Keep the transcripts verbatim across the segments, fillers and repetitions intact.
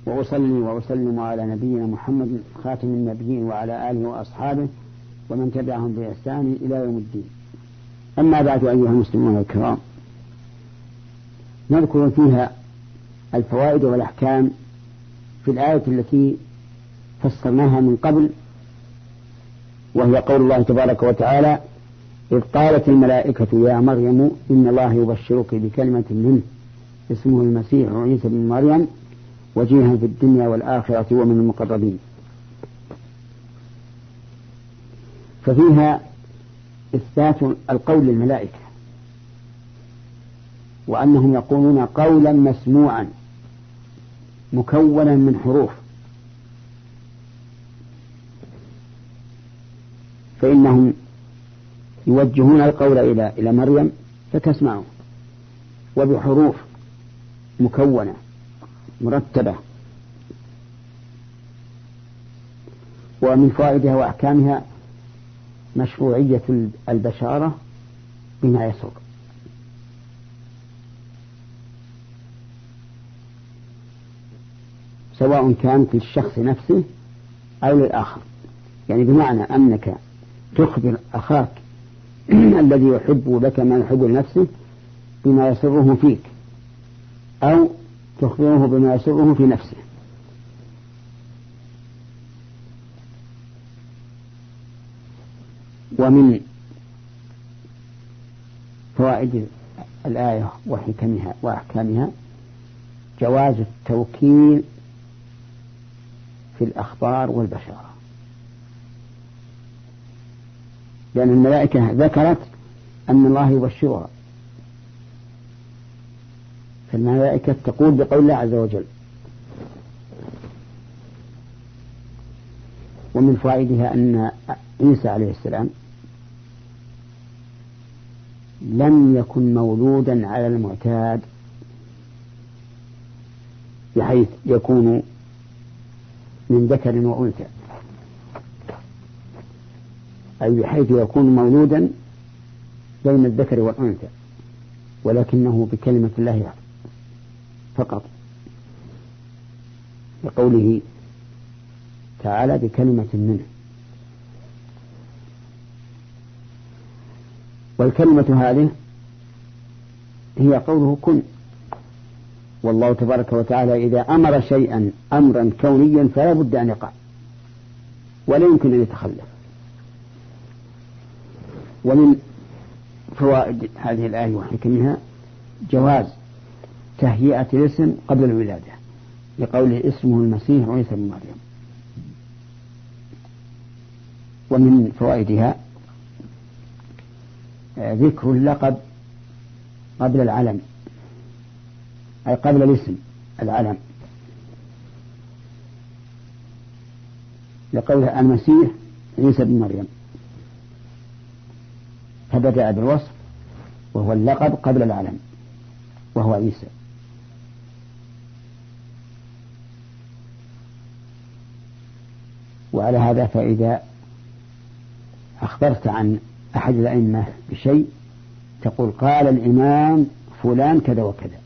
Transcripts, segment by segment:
وأصلي وأسلم على نبينا محمد خاتم النبيين وعلى آله وأصحابه ومن تبعهم بإحسان إلى يوم الدين. أما بعد أيها المسلمون الكرام، نذكر فيها الفوائد والأحكام في الآية التي فسرناها من قبل، وهي قول الله تبارك وتعالى: إذ قالت الملائكة يا مريم إن الله يبشرك بكلمة منه اسمه المسيح عيسى بن مريم وجيها في الدنيا والآخرة ومن المقربين. ففيها إثبات القول للملائكة، وأنهم يقولون قولا مسموعا مكونا من حروف، فإنهم يوجهون القول إلى إلى مريم فتسمعه، وبحروف مكونة مرتبة. ومن فوائدها وأحكامها مشروعية البشارة بما يسر، سواء كانت للشخص نفسه أو للآخر، يعني بمعنى أنك تخبر أخاك الذي يحب لك ما يحب لنفسه بما يسره فيك، أو تخبره بما يسره في نفسه. ومن فوائد الآية وحكمها وأحكامها جواز التوكيل في الأخبار والبشارة، لأن الملائكة ذكرت أن الله يبشرها، فالملائكة تقول بقول الله عز وجل. ومن فوائدها أن عيسى عليه السلام لم يكن مولودا على المعتاد، بحيث يكون من ذكر وأنثى، أي بحيث يكون مولودا بين الذكر والأنثى، ولكنه بكلمة الله فقط، لقوله تعالى بكلمة منه. والكلمة هذه هي قوله كن، والله تبارك وتعالى إذا أمر شيئا أمرا كونيا فلا بد أن يقع ولا يمكن أن يتخلف. ومن فوائد هذه الآية وحكمها جواز تهيئة الاسم قبل الولادة، لقوله اسمه المسيح عيسى بن مريم. ومن فوائدها ذكر اللقب قبل العلم، أي قبل الاسم العلم، لقوله المسيح عيسى بن مريم، فبدأ بالوصف وهو اللقب قبل العلم وهو عيسى. وعلى هذا فإذا أخبرت عن أحد الأئمة بشيء تقول قال الإمام فلان كذا وكذا.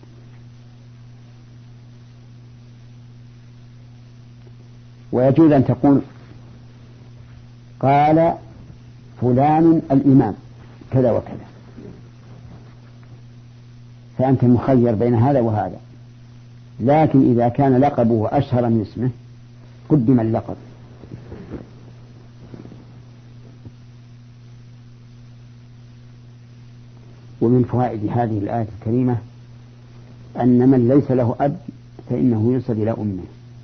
ويجوز أن تقول قال فلان الإمام كذا وكذا، فأنت مخير بين هذا وهذا. لكن إذا كان لقبه أشهر من اسمه قدم اللقب. ومن فوائد هذه الآية الكريمة أن من ليس له أب فإنه ينسب إلى أمه،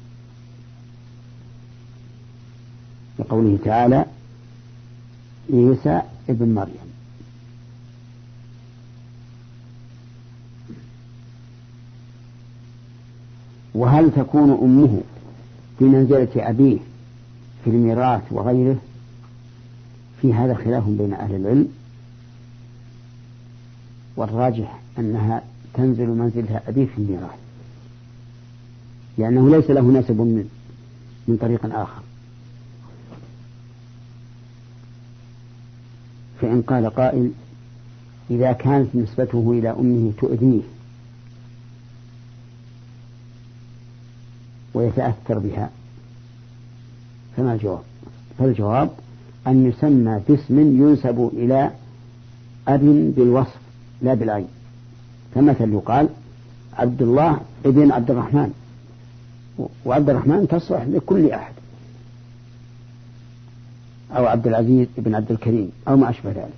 لقوله تعالى عيسى ابن مريم. وهل تكون أمه في منزلة أبيه في الميراث وغيره؟ في هذا خلاف بين أهل العلم، والراجح أنها تنزل منزلها أبيه في الميراث، لأنه ليس له نسب من, من طريق آخر. فإن قال قائل إذا كانت نسبته إلى أمه تؤذيه ويتأثر بها، فما الجواب؟ فالجواب أن يسمى باسم ينسب إلى أب بالوصف لا بالعين. فمثل يقال عبد الله ابن عبد الرحمن، وعبد الرحمن تصلح لكل أحد، أو عبد العزيز ابن عبد الكريم أو ما أشبه ذلك.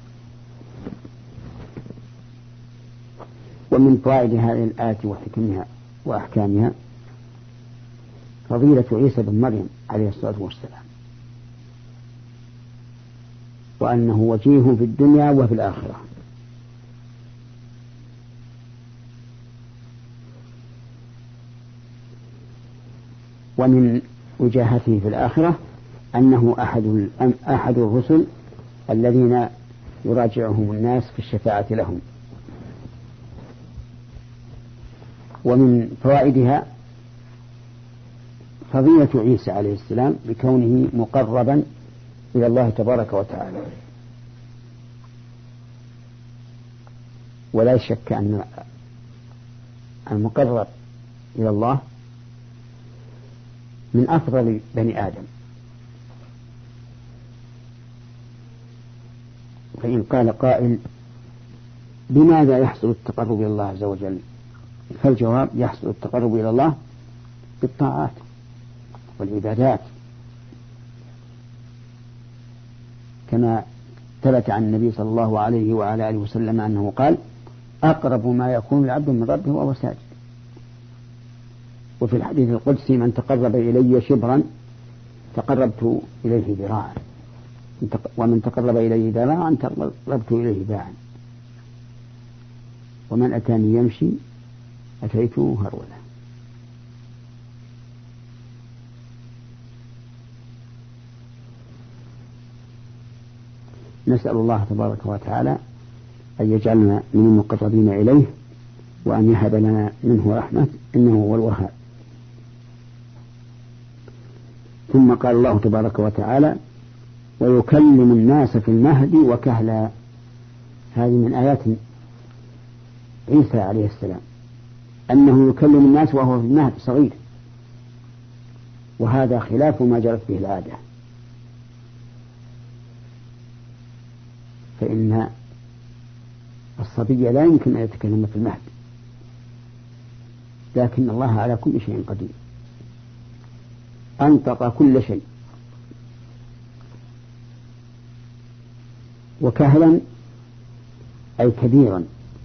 ومن فوائد هذه الآية وحكمها وأحكامها فضيلة عيسى بن مريم عليه الصلاة والسلام، وأنه وجيه في الدنيا وفي الآخرة. ومن وجاهته في الآخرة أنه أحد أحد الرسل الذين يراجعهم الناس في الشفاعة لهم. ومن فوائدها فضيلة عيسى عليه السلام بكونه مقربا إلى الله تبارك وتعالى، ولا شك أن المقرب إلى الله من أفضل بني آدم. فإن قال قائل بماذا يحصل التقرب إلى الله عز وجل؟ فالجواب يحصل التقرب إلى الله بالطاعات والعبادات، كما ثبت عن النبي صلى الله عليه وعلى آله وسلم أنه قال أقرب ما يكون العبد من ربه وهو ساجد. وفي الحديث القدسي من تقرب إلي شبرا تقربت إليه ذراعا، ومن تقرب إليه ذراعا تقربت إليه باعا، ومن أتاني يمشي أتيته هرولا. نسأل الله تبارك وتعالى أن يجعلنا من المقربين إليه، وأن يهب لنا منه رحمة إنه هو الوهاب. ثم قال الله تبارك وتعالى ويكلم الناس في المهد وكهلا. هذه من آيات عيسى عليه السلام أنه يكلم الناس وهو في المهد صغير، وهذا خلاف ما جرت به العادة، فإن الصبي لا يمكن أن يتكلم في المهد، لكن الله على كل شيء قدير، أنطق كل شيء. وكهلا أي كبيرا،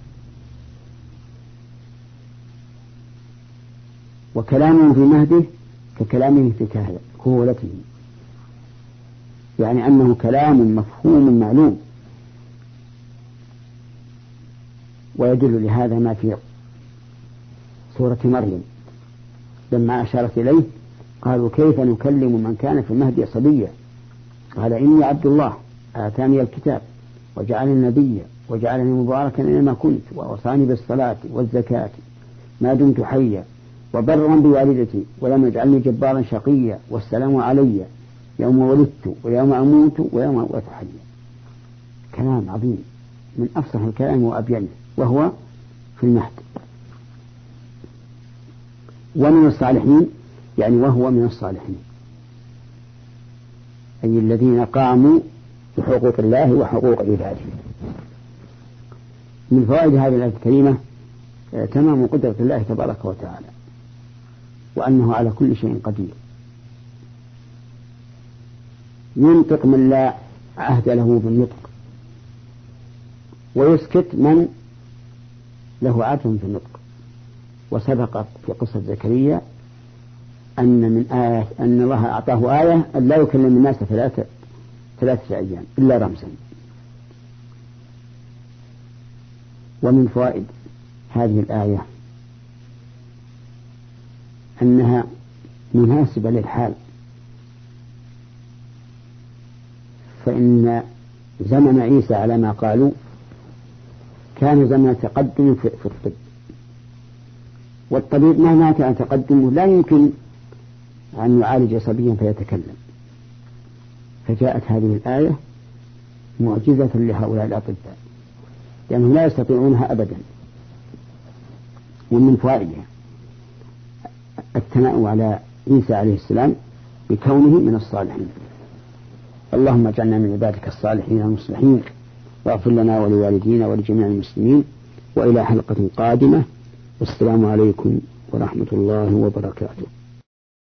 وكلامه في مهده ككلامه في كهولته، يعني أنه كلام مفهوم معلوم. ويدل لهذا ما في سورة مريم لما أشارت إليه قالوا كيف نكلم من كان في المهد صبيا قال إني عبد الله آتاني الكتاب وجعلني نبيا وجعلني مباركا أينما كنت وأوصاني بالصلاة والزكاة ما دمت حيا وبرا بوالدتي ولم يجعلني جبارا شقيا والسلام علي يوم ولدت ويوم أموت ويوم أبعث حيا. كلام عظيم من أفصح الكلام وأبينه، وهو في المهد. ومن الصالحين يعني وهو من الصالحين، أي الذين قاموا بحقوق الله وحقوق عباده. من فوائد هذه الآية الكريمة تمام قدرة الله تبارك وتعالى، وأنه على كل شيء قدير، ينطق من لا عهد له بالنطق، ويسكت من له عهد في النطق. وسبق في قصة زكريا أن من آية أن الله أعطاه آية أن لا يكلم الناس ثلاثة ثلاثة أيام إلا رمزا. ومن فوائد هذه الآية أنها مناسبة للحال، فإن زمن عيسى على ما قالوا كان زمن تقدم في الطب، والطبيب مهما كان تقدمه لا يمكن أن يعالج صبيا فيتكلم، فجاءت هذه الآية معجزة لهؤلاء الأطباء لأنهم لا يستطيعونها أبدا. ومن فوائدها الثناء على عيسى عليه السلام بكونه من الصالحين. اللهم اجعلنا من عبادك الصالحين المصلحين، واغفر لنا ولوالدينا ولجميع المسلمين، وإلى حلقة قادمة، والسلام عليكم ورحمة الله وبركاته.